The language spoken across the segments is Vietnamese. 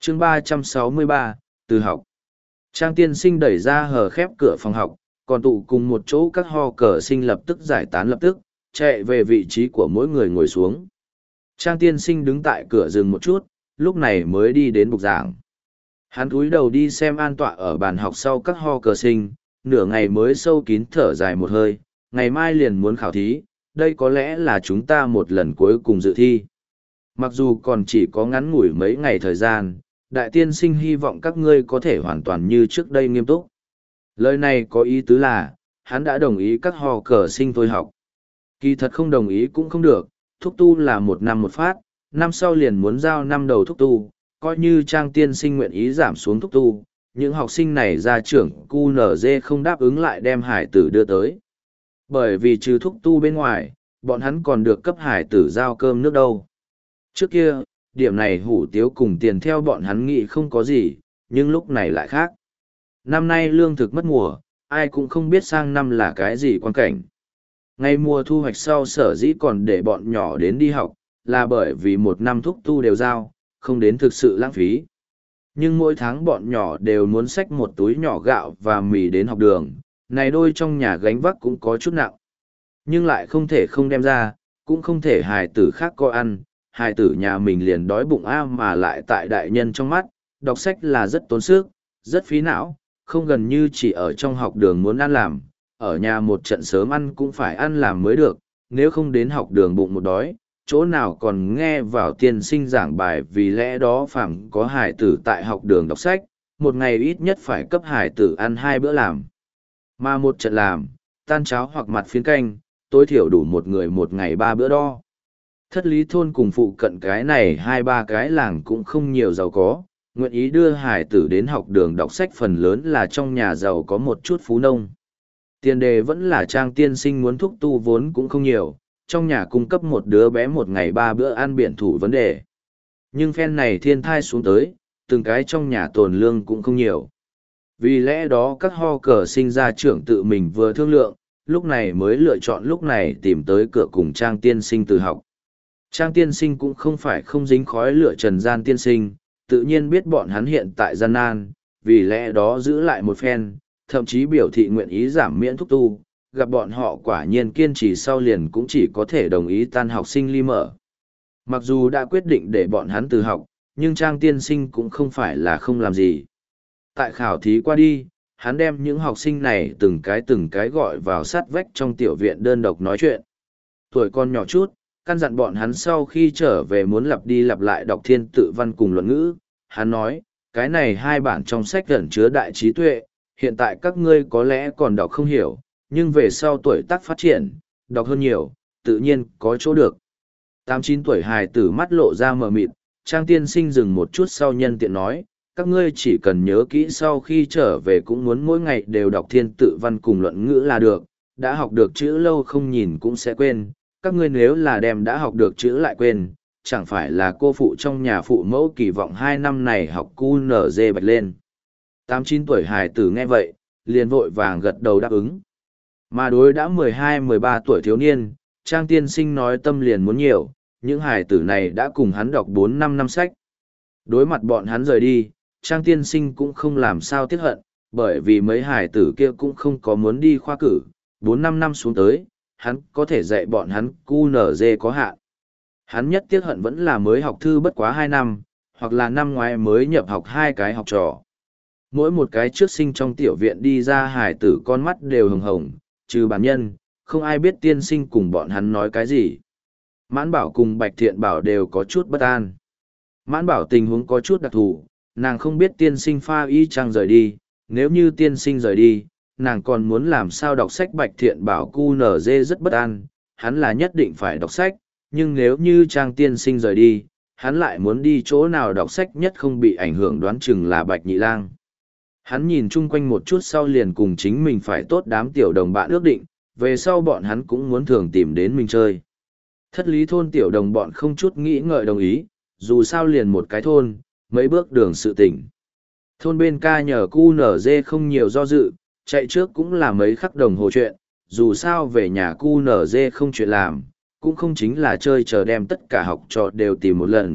chương 363, từ học. Trang tiên sinh đẩy ra hờ khép cửa phòng học, còn tụ cùng một chỗ các ho cờ sinh lập tức giải tán lập tức, chạy về vị trí của mỗi người ngồi xuống. Trang tiên sinh đứng tại cửa dừng một chút, lúc này mới đi đến bục giảng. Hắn cúi đầu đi xem an tọa ở bàn học sau các ho cờ sinh, nửa ngày mới sâu kín thở dài một hơi, ngày mai liền muốn khảo thí, đây có lẽ là chúng ta một lần cuối cùng dự thi. Mặc dù còn chỉ có ngắn ngủi mấy ngày thời gian, đại tiên sinh hy vọng các ngươi có thể hoàn toàn như trước đây nghiêm túc. Lời này có ý tứ là, hắn đã đồng ý các ho cờ sinh thôi học. Kỳ thật không đồng ý cũng không được, thúc tu là một năm một phát, năm sau liền muốn giao năm đầu thúc tu, coi như Trang tiên sinh nguyện ý giảm xuống thúc tu, những học sinh này ra trưởng QNZ không đáp ứng lại đem hải tử đưa tới. Bởi vì trừ thúc tu bên ngoài, bọn hắn còn được cấp hải tử giao cơm nước đâu. Trước kia, điểm này hủ tiếu cùng tiền theo bọn hắn nghĩ không có gì, nhưng lúc này lại khác. Năm nay lương thực mất mùa, ai cũng không biết sang năm là cái gì quan cảnh. Ngay mùa thu hoạch sau sở dĩ còn để bọn nhỏ đến đi học, là bởi vì một năm thúc tu đều giao, không đến thực sự lãng phí. Nhưng mỗi tháng bọn nhỏ đều muốn xách một túi nhỏ gạo và mì đến học đường, này đôi trong nhà gánh vác cũng có chút nặng. Nhưng lại không thể không đem ra, cũng không thể hài tử khác có ăn, hài tử nhà mình liền đói bụng mà lại tại đại nhân trong mắt, đọc sách là rất tốn sức, rất phí não, không gần như chỉ ở trong học đường muốn ăn làm, ở nhà một trận sớm ăn cũng phải ăn làm mới được, nếu không đến học đường bụng một đói, chỗ nào còn nghe vào tiên sinh giảng bài, vì lẽ đó phàm có hài tử tại học đường đọc sách, một ngày ít nhất phải cấp hài tử ăn 2 bữa làm. Mà một trận làm, tan cháo hoặc mặt phiến canh, tối thiểu đủ một người một ngày 3 bữa đo. Thất lý thôn cùng phụ cận cái này 2-3 cái làng cũng không nhiều giàu có, nguyện ý đưa hài tử đến học đường đọc sách phần lớn là trong nhà giàu có một chút phú nông. Tiền đề vẫn là Trang tiên sinh muốn thúc tu vốn cũng không nhiều, trong nhà cung cấp một đứa bé một ngày 3 bữa ăn biển thủ vấn đề. Nhưng phen này thiên thai xuống tới, từng cái trong nhà tồn lương cũng không nhiều. Vì lẽ đó các ho cờ sinh ra trưởng tự mình vừa thương lượng, lúc này mới lựa chọn lúc này tìm tới cửa cùng Trang tiên sinh từ học. Trang tiên sinh cũng không phải không dính khói lửa trần gian tiên sinh, tự nhiên biết bọn hắn hiện tại gian nan, vì lẽ đó giữ lại một phen, thậm chí biểu thị nguyện ý giảm miễn thúc tu, gặp bọn họ quả nhiên kiên trì sau liền cũng chỉ có thể đồng ý tan học sinh ly mở. Mặc dù đã quyết định để bọn hắn từ học, nhưng Trang tiên sinh cũng không phải là không làm gì. Tại khảo thí qua đi, hắn đem những học sinh này từng cái gọi vào sát vách trong tiểu viện đơn độc nói chuyện. Tuổi con nhỏ chút, căn dặn bọn hắn sau khi trở về muốn lặp đi lặp lại đọc thiên tự văn cùng luận ngữ. Hắn nói, cái này 2 bản trong sách ẩn chứa đại trí tuệ, hiện tại các ngươi có lẽ còn đọc không hiểu, nhưng về sau tuổi tác phát triển, đọc hơn nhiều, tự nhiên có chỗ được. 8-9 tuổi hài tử mắt lộ ra mờ mịt, Trang tiên sinh dừng một chút sau nhân tiện nói, các ngươi chỉ cần nhớ kỹ sau khi trở về cũng muốn mỗi ngày đều đọc thiên tự văn cùng luận ngữ là được, đã học được chữ lâu không nhìn cũng sẽ quên, các ngươi nếu là đem đã học được chữ lại quên, chẳng phải là cô phụ trong nhà phụ mẫu kỳ vọng 2 năm này học QNZ bạch lên. 8-9 tuổi hài tử nghe vậy, liền vội vàng gật đầu đáp ứng. Mà đối đã 12-13 tuổi thiếu niên, Trang tiên sinh nói tâm liền muốn nhiều, những hài tử này đã cùng hắn đọc 4-5 năm sách. Đối mặt bọn hắn rời đi, Trang tiên sinh cũng không làm sao tiếc hận, bởi vì mấy hài tử kia cũng không có muốn đi khoa cử, 4-5 năm xuống tới, hắn có thể dạy bọn hắn QNZ có hạn. Hắn nhất tiếc hận vẫn là mới học thư bất quá 2 năm, hoặc là năm ngoái mới nhập học 2 cái học trò. Mỗi một cái trước sinh trong tiểu viện đi ra hài tử con mắt đều hồng hồng, trừ bản nhân, không ai biết tiên sinh cùng bọn hắn nói cái gì. Mãn Bảo cùng Bạch Thiện Bảo đều có chút bất an. Mãn Bảo tình huống có chút đặc thù, nàng không biết tiên sinh pha y chăng rời đi, nếu như tiên sinh rời đi, nàng còn muốn làm sao đọc sách. Bạch Thiện Bảo QNZ rất bất an, hắn là nhất định phải đọc sách, nhưng nếu như Trang tiên sinh rời đi, hắn lại muốn đi chỗ nào đọc sách nhất không bị ảnh hưởng, đoán chừng là Bạch Nhị Lang. Hắn nhìn chung quanh một chút sau liền cùng chính mình phải tốt đám tiểu đồng bạn ước định, về sau bọn hắn cũng muốn thường tìm đến mình chơi. Thất lý thôn tiểu đồng bọn không chút nghĩ ngợi đồng ý, dù sao liền một cái thôn, mấy bước đường sự tỉnh. Thôn bên ca nhờ QNZ không nhiều do dự, chạy trước cũng là mấy khắc đồng hồ chuyện, dù sao về nhà QNZ không chuyện làm, cũng không chính là chơi chờ đem tất cả học trò đều tìm một lần,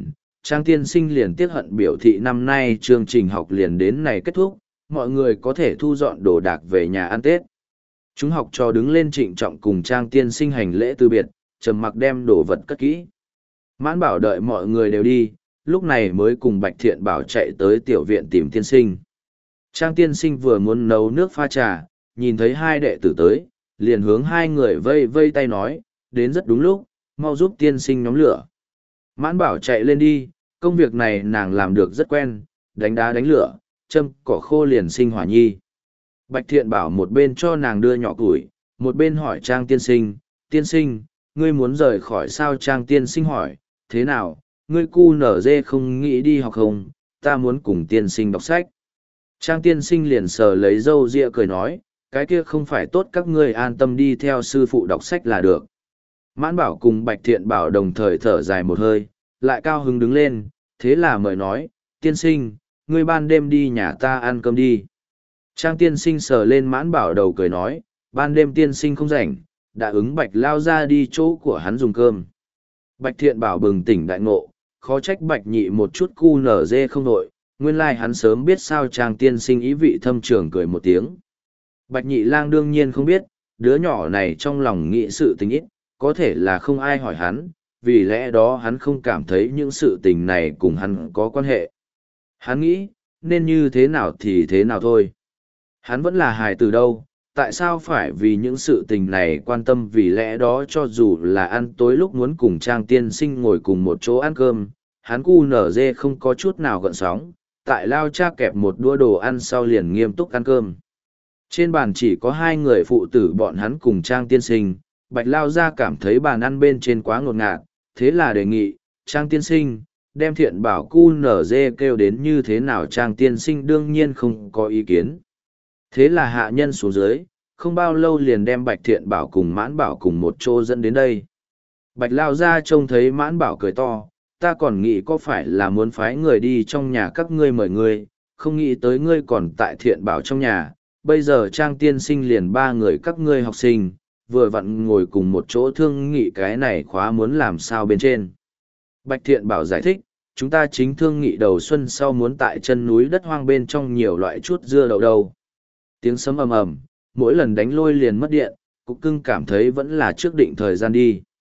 Trang tiên sinh liền tiếc hận biểu thị năm nay chương trình học liền đến này kết thúc, mọi người có thể thu dọn đồ đạc về nhà ăn Tết. Chúng học trò đứng lên trịnh trọng cùng Trang tiên sinh hành lễ từ biệt, trầm mặc đem đồ vật cất kỹ. Mãn Bảo đợi mọi người đều đi, lúc này mới cùng Bạch Thiện Bảo chạy tới tiểu viện tìm tiên sinh. Trang tiên sinh vừa muốn nấu nước pha trà, nhìn thấy hai đệ tử tới, liền hướng hai người vây vây tay nói, đến rất đúng lúc, mau giúp tiên sinh nhóm lửa. Mãn Bảo chạy lên đi, công việc này nàng làm được rất quen, đánh đá đánh lửa, châm cỏ khô liền sinh hỏa nhi. Bạch Thiện Bảo một bên cho nàng đưa nhỏ củi, một bên hỏi Trang tiên sinh, ngươi muốn rời khỏi sao? Trang tiên sinh hỏi, thế nào, ngươi cu nở dê không nghĩ đi học không, ta muốn cùng tiên sinh đọc sách. Trang tiên sinh liền sờ lấy râu ria cười nói, cái kia không phải tốt, các ngươi an tâm đi theo sư phụ đọc sách là được. Mãn Bảo cùng Bạch Thiện Bảo đồng thời thở dài một hơi, lại cao hứng đứng lên, thế là mời nói, tiên sinh, ngươi ban đêm đi nhà ta ăn cơm đi. Trang tiên sinh sờ lên Mãn Bảo đầu cười nói, ban đêm tiên sinh không rảnh, đã ứng Bạch lao ra đi chỗ của hắn dùng cơm. Bạch Thiện Bảo bừng tỉnh đại ngộ, khó trách Bạch nhị một chút cu nở dê không đội, nguyên lai hắn sớm biết sao. Trang tiên sinh ý vị thâm trường cười một tiếng. Bạch nhị lang đương nhiên không biết, đứa nhỏ này trong lòng nghĩ sự tình ít, có thể là không ai hỏi hắn, vì lẽ đó hắn không cảm thấy những sự tình này cùng hắn có quan hệ. Hắn nghĩ, nên như thế nào thì thế nào thôi. Hắn vẫn là hài từ đâu, tại sao phải vì những sự tình này quan tâm? Vì lẽ đó cho dù là ăn tối lúc muốn cùng Trang tiên sinh ngồi cùng một chỗ ăn cơm, hắn cu nở dê không có chút nào gợn sóng, tại lao cha kẹp một đũa đồ ăn sau liền nghiêm túc ăn cơm. Trên bàn chỉ có hai người phụ tử bọn hắn cùng Trang tiên sinh, Bạch lao ra cảm thấy bàn ăn bên trên quá ngột ngạt, thế là đề nghị, Trang tiên sinh, đem Thiện Bảo cu nở dê kêu đến như thế nào? Trang tiên sinh đương nhiên không có ý kiến. Thế là hạ nhân xuống dưới, không bao lâu liền đem Bạch Thiện Bảo cùng Mãn Bảo cùng một chỗ dẫn đến đây. Bạch lao ra trông thấy Mãn Bảo cười to, ta còn nghĩ có phải là muốn phái người đi trong nhà các ngươi mời ngươi, không nghĩ tới ngươi còn tại Thiện Bảo trong nhà. Bây giờ Trang tiên sinh liền ba người các ngươi học sinh, vừa vặn ngồi cùng một chỗ thương nghị cái này khóa muốn làm sao bên trên. Bạch Thiện Bảo giải thích, chúng ta chính thương nghị đầu xuân sau muốn tại chân núi đất hoang bên trong nhiều loại chút dưa đậu đâu. Tiếng sấm ầm ầm, mỗi lần đánh lôi liền mất điện, Cục Cưng cảm thấy vẫn là trước định thời gian đi.